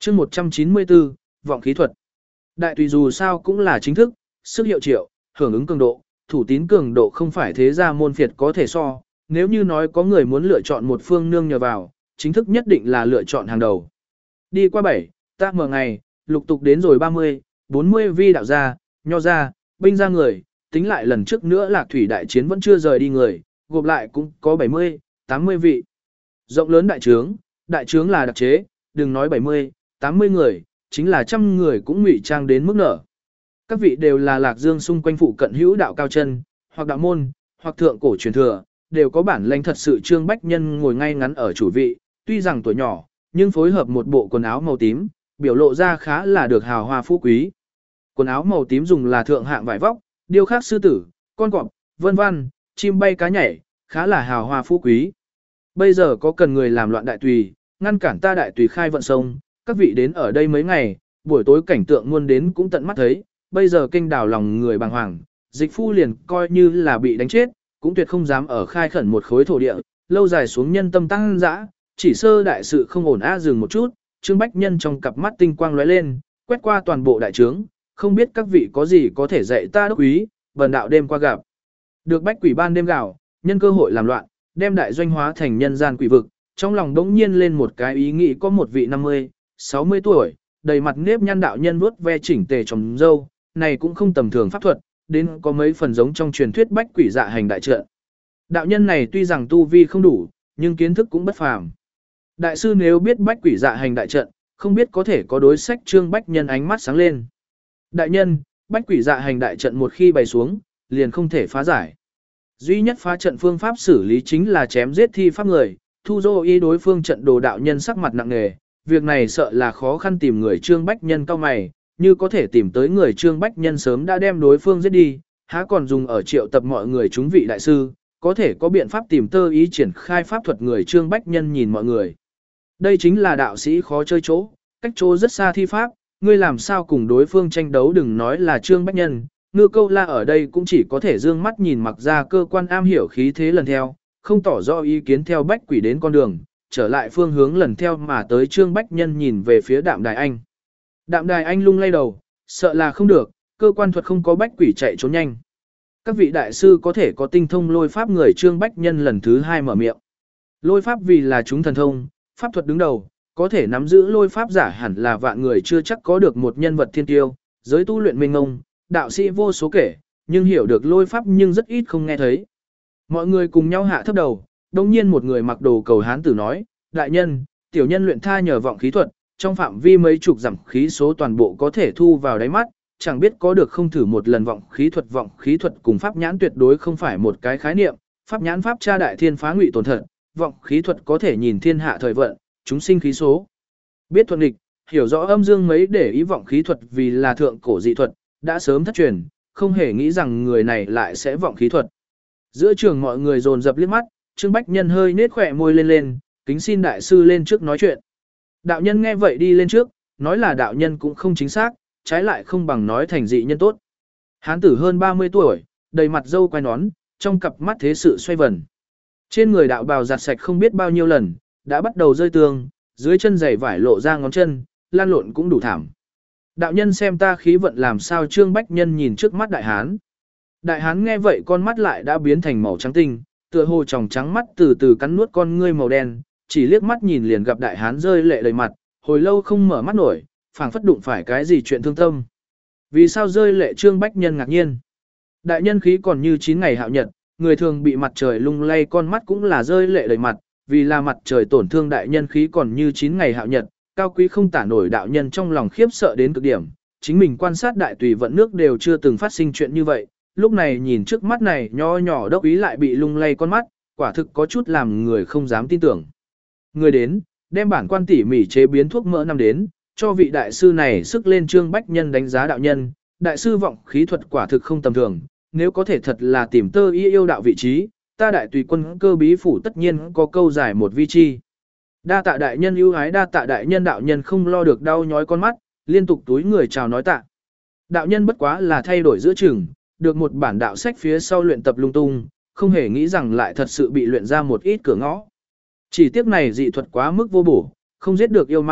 chương 194, vọng khí thuật. Đại tùy dù sao cũng là chính thức, sức hiệu triệu, hưởng ứng cường độ, thủ tín cường độ không phải thế gia môn phiệt có thể so, nếu như nói có người muốn lựa chọn một phương nương nhờ vào, chính thức nhất định là lựa chọn hàng đầu. Đi qua 7, ta mở ngày, lục tục đến rồi 30, 40 vi đạo gia, nho gia, binh gia người, tính lại lần trước nữa Lạc Thủy đại chiến vẫn chưa rời đi người, gộp lại cũng có 70, 80 vị. Rộng lớn đại trướng là đặc chế, đừng nói 70, 80 người, chính là trăm người cũng ngụy trang đến mức nở. Các vị đều là Lạc Dương xung quanh phụ cận hữu đạo cao chân, hoặc đạo môn, hoặc thượng cổ truyền thừa, đều có bản lĩnh thật sự. Trương Bách Nhân ngồi ngay ngắn ở chủ vị, tuy rằng tuổi nhỏ, nhưng phối hợp một bộ quần áo màu tím, biểu lộ ra khá là được hào hoa phú quý. Quần áo màu tím dùng là thượng hạng vải vóc, điêu khắc sư tử, con cọp, vân vân, chim bay cá nhảy, khá là hào hoa phú quý. Bây giờ có cần người làm loạn đại tùy, ngăn cản ta đại tùy khai vận sông, các vị đến ở đây mấy ngày, buổi tối cảnh tượng muôn đến cũng tận mắt thấy, bây giờ kinh đảo lòng người bàng hoàng, dịch phu liền coi như là bị đánh chết, cũng tuyệt không dám ở khai khẩn một khối thổ địa, lâu dài xuống nhân tâm tăng dã, chỉ sơ đại sự không ổn dừng một chút, Trương Bách Nhân trong cặp mắt tinh quang lóe lên, quét qua toàn bộ đại trướng, không biết các vị có gì có thể dạy ta đốc úy, bần đạo đêm qua gặp. Được bách quỷ ban đêm gạo, nhân cơ hội làm loạn, đem đại doanh hóa thành nhân gian quỷ vực, trong lòng đống nhiên lên một cái ý nghĩ có một vị 50, 60 tuổi, đầy mặt nếp nhăn đạo nhân vuốt ve chỉnh tề trồng dâu, này cũng không tầm thường pháp thuật, đến có mấy phần giống trong truyền thuyết bách quỷ dạ hành đại trận. Đạo nhân này tuy rằng tu vi không đủ, nhưng kiến thức cũng bất phàm. Đại sư nếu biết bách quỷ dạ hành đại trận, không biết có thể có đối sách. Trương Bách Nhân ánh mắt sáng lên. Đại nhân, bách quỷ dạ hành đại trận một khi bày xuống, liền không thể phá giải. Duy nhất phá trận phương pháp xử lý chính là chém giết thi pháp người, thu dô y đối phương trận đồ. Đạo nhân sắc mặt nặng nề, việc này sợ là khó khăn tìm người. Trương Bách Nhân cao mày, như có thể tìm tới người Trương Bách Nhân sớm đã đem đối phương giết đi, há còn dùng ở triệu tập mọi người chúng vị đại sư, có thể có biện pháp tìm tơ ý triển khai pháp thuật. Người Trương Bách Nhân nhìn mọi người. Đây chính là đạo sĩ khó chơi chỗ, cách chỗ rất xa thi pháp, ngươi làm sao cùng đối phương tranh đấu. Đừng nói là Trương Bách Nhân, Ngư Câu La ở đây cũng chỉ có thể dương mắt nhìn, mặc ra cơ quan am hiểu khí thế lần theo, không tỏ rõ ý kiến theo bách quỷ đến con đường, trở lại phương hướng lần theo mà tới. Trương Bách Nhân nhìn về phía Đạm Đài Anh. Đạm Đài Anh lung lay đầu, sợ là không được, cơ quan thuật không có bách quỷ chạy trốn nhanh. Các vị đại sư có thể có tinh thông lôi pháp. Người Trương Bách Nhân lần thứ 2 mở miệng. Lôi pháp vì là chúng thần thông, pháp thuật đứng đầu, có thể nắm giữ lôi pháp giả hẳn là vạn người chưa chắc có được một nhân vật thiên tiêu, giới tu luyện mênh mông, đạo sĩ vô số kể, nhưng hiểu được lôi pháp nhưng rất ít không nghe thấy. Mọi người cùng nhau hạ thấp đầu, đồng nhiên một người mặc đồ cầu hán tử nói, đại nhân, tiểu nhân luyện tha nhờ vọng khí thuật, trong phạm vi mấy chục dặm khí số toàn bộ có thể thu vào đáy mắt, chẳng biết có được không thử một lần. Vọng khí thuật cùng pháp nhãn tuyệt đối không phải một cái khái niệm, pháp nhãn pháp tra đại thiên phá ngụy tổn thật, vọng khí thuật có thể nhìn thiên hạ thời vận, chúng sinh khí số. Biết thuận địch, hiểu rõ âm dương mấy để ý. Vọng khí thuật vì là thượng cổ dị thuật, đã sớm thất truyền, không hề nghĩ rằng người này lại sẽ vọng khí thuật. Giữa trường mọi người dồn dập liếc mắt, Trương Bách Nhân hơi nết khỏe môi lên, kính xin đại sư lên trước nói chuyện. Đạo nhân nghe vậy đi lên trước, nói là đạo nhân cũng không chính xác, trái lại không bằng nói thành dị nhân tốt. Hán tử hơn 30 tuổi, đầy mặt râu quai nón, trong cặp mắt thế sự xoay vần. Trên người đạo bào giặt sạch không biết bao nhiêu lần, đã bắt đầu rơi tương, dưới chân giày vải lộ ra ngón chân, lan lộn cũng đủ thảm. Đạo nhân xem ta khí vận làm sao. Trương Bách Nhân nhìn trước mắt đại hán. Đại hán nghe vậy con mắt lại đã biến thành màu trắng tinh, tựa hồ tròng trắng mắt từ từ cắn nuốt con ngươi màu đen, chỉ liếc mắt nhìn liền gặp đại hán rơi lệ đầy mặt, hồi lâu không mở mắt nổi, phảng phất đụng phải cái gì chuyện thương tâm. Vì sao rơi lệ? Trương Bách Nhân ngạc nhiên. Đại nhân khí còn như 9 ngày hạo nhật, người thường bị mặt trời lung lay con mắt cũng là rơi lệ đầy mặt, vì là mặt trời tổn thương đại nhân khí còn như 9 ngày hạo nhật, cao quý không tả nổi. Đạo nhân trong lòng khiếp sợ đến cực điểm, chính mình quan sát đại tùy vận nước đều chưa từng phát sinh chuyện như vậy, lúc này nhìn trước mắt này nho nhỏ đốc ý lại bị lung lay con mắt, quả thực có chút làm người không dám tin tưởng. Người đến, đem bản quan tỉ mỉ chế biến thuốc mỡ năm đến, cho vị đại sư này sức lên. Trương Bách Nhân đánh giá đạo nhân, đại sư vọng khí thuật quả thực không tầm thường, nếu có thể thật là tìm tơ y yêu đạo vị trí, ta đại tùy quân cơ bí phủ tất nhiên có câu giải một vi chi. Đa tạ đại nhân ưu ái, đa tạ đại nhân. Đạo nhân không lo được đau nhói con mắt, liên tục túi người chào nói tạ. Đạo nhân bất quá là thay đổi giữa chừng, được một bản đạo sách phía sau luyện tập lung tung, không hề nghĩ rằng lại thật sự bị luyện ra một ít cửa ngõ. Chỉ tiếc này dị thuật quá mức vô bổ, không giết được yêu ma,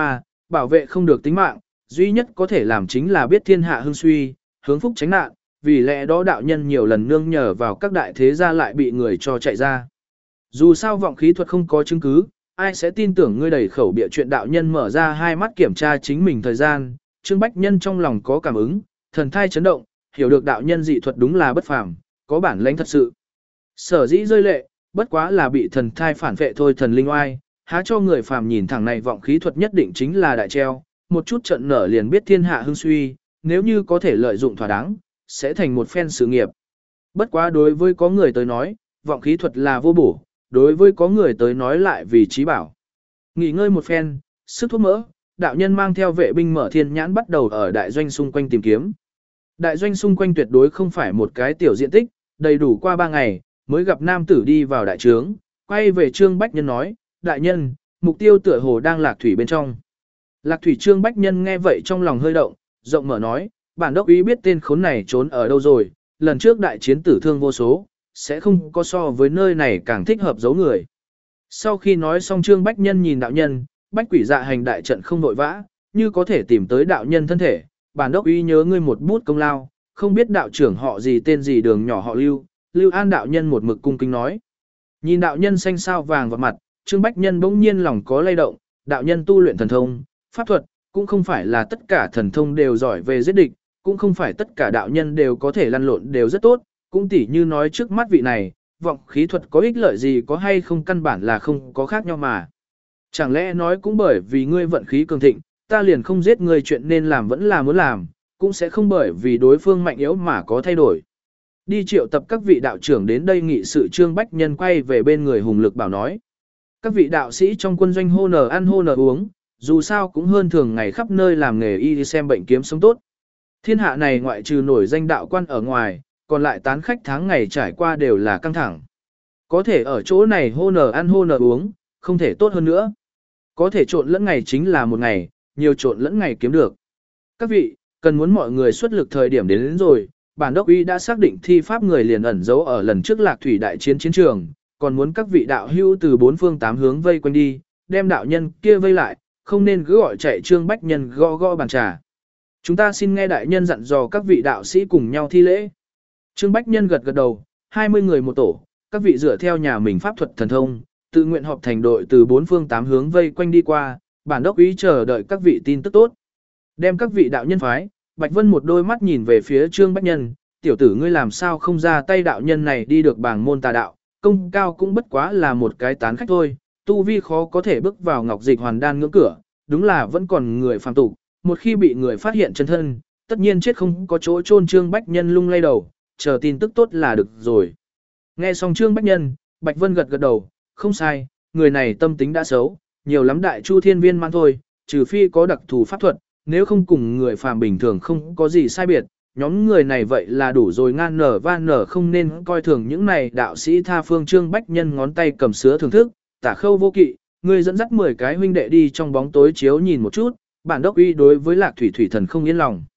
bảo vệ không được tính mạng, duy nhất có thể làm chính là biết thiên hạ hưng suy, hướng phúc tránh nạn, vì lẽ đó đạo nhân nhiều lần nương nhờ vào các đại thế gia lại bị người cho chạy ra. Dù sao vọng khí thuật không có chứng cứ, ai sẽ tin tưởng ngươi đầy khẩu bịa chuyện. Đạo nhân mở ra hai mắt kiểm tra chính mình thời gian, Trương Bách Nhân trong lòng có cảm ứng, thần thai chấn động, hiểu được đạo nhân dị thuật đúng là bất phàm, có bản lĩnh thật sự. Sở dĩ rơi lệ, bất quá là bị thần thai phản vệ thôi. Thần linh oai, há cho người phàm nhìn thẳng này vọng khí thuật nhất định chính là đại treo, một chút trận nở liền biết thiên hạ hưng suy, nếu như có thể lợi dụng thỏa đáng, sẽ thành một phen sự nghiệp. Bất quá đối với có người tới nói, vọng khí thuật là vô bổ, đối với có người tới nói lại vì trí bảo. Nghỉ ngơi một phen, sức thuốc mỡ, đạo nhân mang theo vệ binh mở thiên nhãn bắt đầu ở đại doanh xung quanh tìm kiếm. Đại doanh xung quanh tuyệt đối không phải một cái tiểu diện tích, đầy đủ qua 3 ngày, mới gặp nam tử đi vào đại trướng, quay về Trương Bách Nhân nói, đại nhân, mục tiêu tựa hồ đang lạc thủy bên trong. Lạc thủy. Trương Bách Nhân nghe vậy trong lòng hơi động, rộng mở nói, bản đốc ý biết tên khốn này trốn ở đâu rồi, lần trước đại chiến tử thương vô số, sẽ không có so với nơi này càng thích hợp giấu người. Sau khi nói xong Trương Bách Nhân nhìn đạo nhân, bách quỷ dạ hành đại trận không nội vã, như có thể tìm tới đạo nhân thân thể, bản đốc ý nhớ ngươi một bút công lao, không biết đạo trưởng họ gì tên gì đường nhỏ họ Lưu. Lưu An đạo nhân một mực cung kính nói. Nhìn đạo nhân xanh sao vàng vào mặt, Trương Bách Nhân bỗng nhiên lòng có lay động, đạo nhân tu luyện thần thông, pháp thuật, cũng không phải là tất cả thần thông đều giỏi về giết địch, cũng không phải tất cả đạo nhân đều có thể lăn lộn đều rất tốt, cũng tỉ như nói trước mắt vị này, vọng khí thuật có ích lợi gì có hay không căn bản là không có khác nhau mà. Chẳng lẽ nói cũng bởi vì ngươi vận khí cường thịnh, ta liền không giết ngươi, chuyện nên làm vẫn là muốn làm, cũng sẽ không bởi vì đối phương mạnh yếu mà có thay đổi. Đi triệu tập các vị đạo trưởng đến đây nghị sự. Trương Bách Nhân quay về bên người hùng lực bảo nói. Các vị đạo sĩ trong quân doanh hô nở ăn hô nở uống, dù sao cũng hơn thường ngày khắp nơi làm nghề y đi xem bệnh kiếm sống tốt. Thiên hạ này ngoại trừ nổi danh đạo quan ở ngoài, còn lại tán khách tháng ngày trải qua đều là căng thẳng. Có thể ở chỗ này hô nở ăn hô nở uống, không thể tốt hơn nữa. Có thể trộn lẫn ngày chính là một ngày, nhiều trộn lẫn ngày kiếm được. Các vị, cần muốn mọi người xuất lực thời điểm đến rồi, bản đốc uy đã xác định thi pháp người liền ẩn giấu ở lần trước lạc thủy đại chiến chiến trường, còn muốn các vị đạo hữu từ 4 phương 8 hướng vây quanh đi, đem đạo nhân kia vây lại, không nên cứ gọi chạy. Trương Bách Nhân gõ gõ bàn trà. Chúng ta xin nghe đại nhân dặn dò. Các vị đạo sĩ cùng nhau thi lễ. Trương Bách Nhân gật gật đầu, 20 người một tổ, các vị dựa theo nhà mình pháp thuật thần thông, tự nguyện họp thành đội từ 4 phương 8 hướng vây quanh đi qua, bản đốc ý chờ đợi các vị tin tức tốt. Đem các vị đạo nhân phái. Bạch Vân một đôi mắt nhìn về phía Trương Bách Nhân, tiểu tử ngươi làm sao không ra tay, đạo nhân này đi được bảng môn tà đạo, công cao cũng bất quá là một cái tán khách thôi, tu vi khó có thể bước vào ngọc dịch hoàn đan ngưỡng cửa, đúng là vẫn còn người phàm tục, một khi bị người phát hiện chân thân, tất nhiên chết không có chỗ chôn. Trương Bách Nhân lung lay đầu, chờ tin tức tốt là được rồi. Nghe xong Trương Bách Nhân, Bạch Vân gật gật đầu, không sai, người này tâm tính đã xấu, nhiều lắm đại chu thiên viên man thôi, trừ phi có đặc thù pháp thuật, nếu không cùng người phàm bình thường không có gì sai biệt, nhóm người này vậy là đủ rồi. Ngan nở van nở, không nên coi thường những này đạo sĩ tha phương. Trương Bách Nhân ngón tay cầm sứa thưởng thức, Tả Khâu vô kỵ, người dẫn dắt 10 cái huynh đệ đi trong bóng tối chiếu nhìn một chút, bản đốc uy đối với lạc thủy thủy thần không yên lòng.